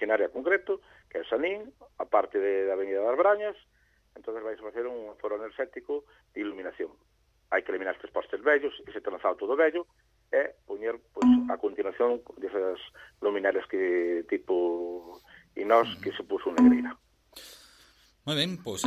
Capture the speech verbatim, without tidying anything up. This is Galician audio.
imaxinaria concreto, que é Sanín, a parte de, da Avenida das Brañas, entonces vais a facer un foro enerxético de iluminación. Hai que eliminar estes postes vellos, ese trazado todo vello, e poñer, pois, a continuación desas luminarias que tipo Inós que se puso Negreira. Moi ben, pois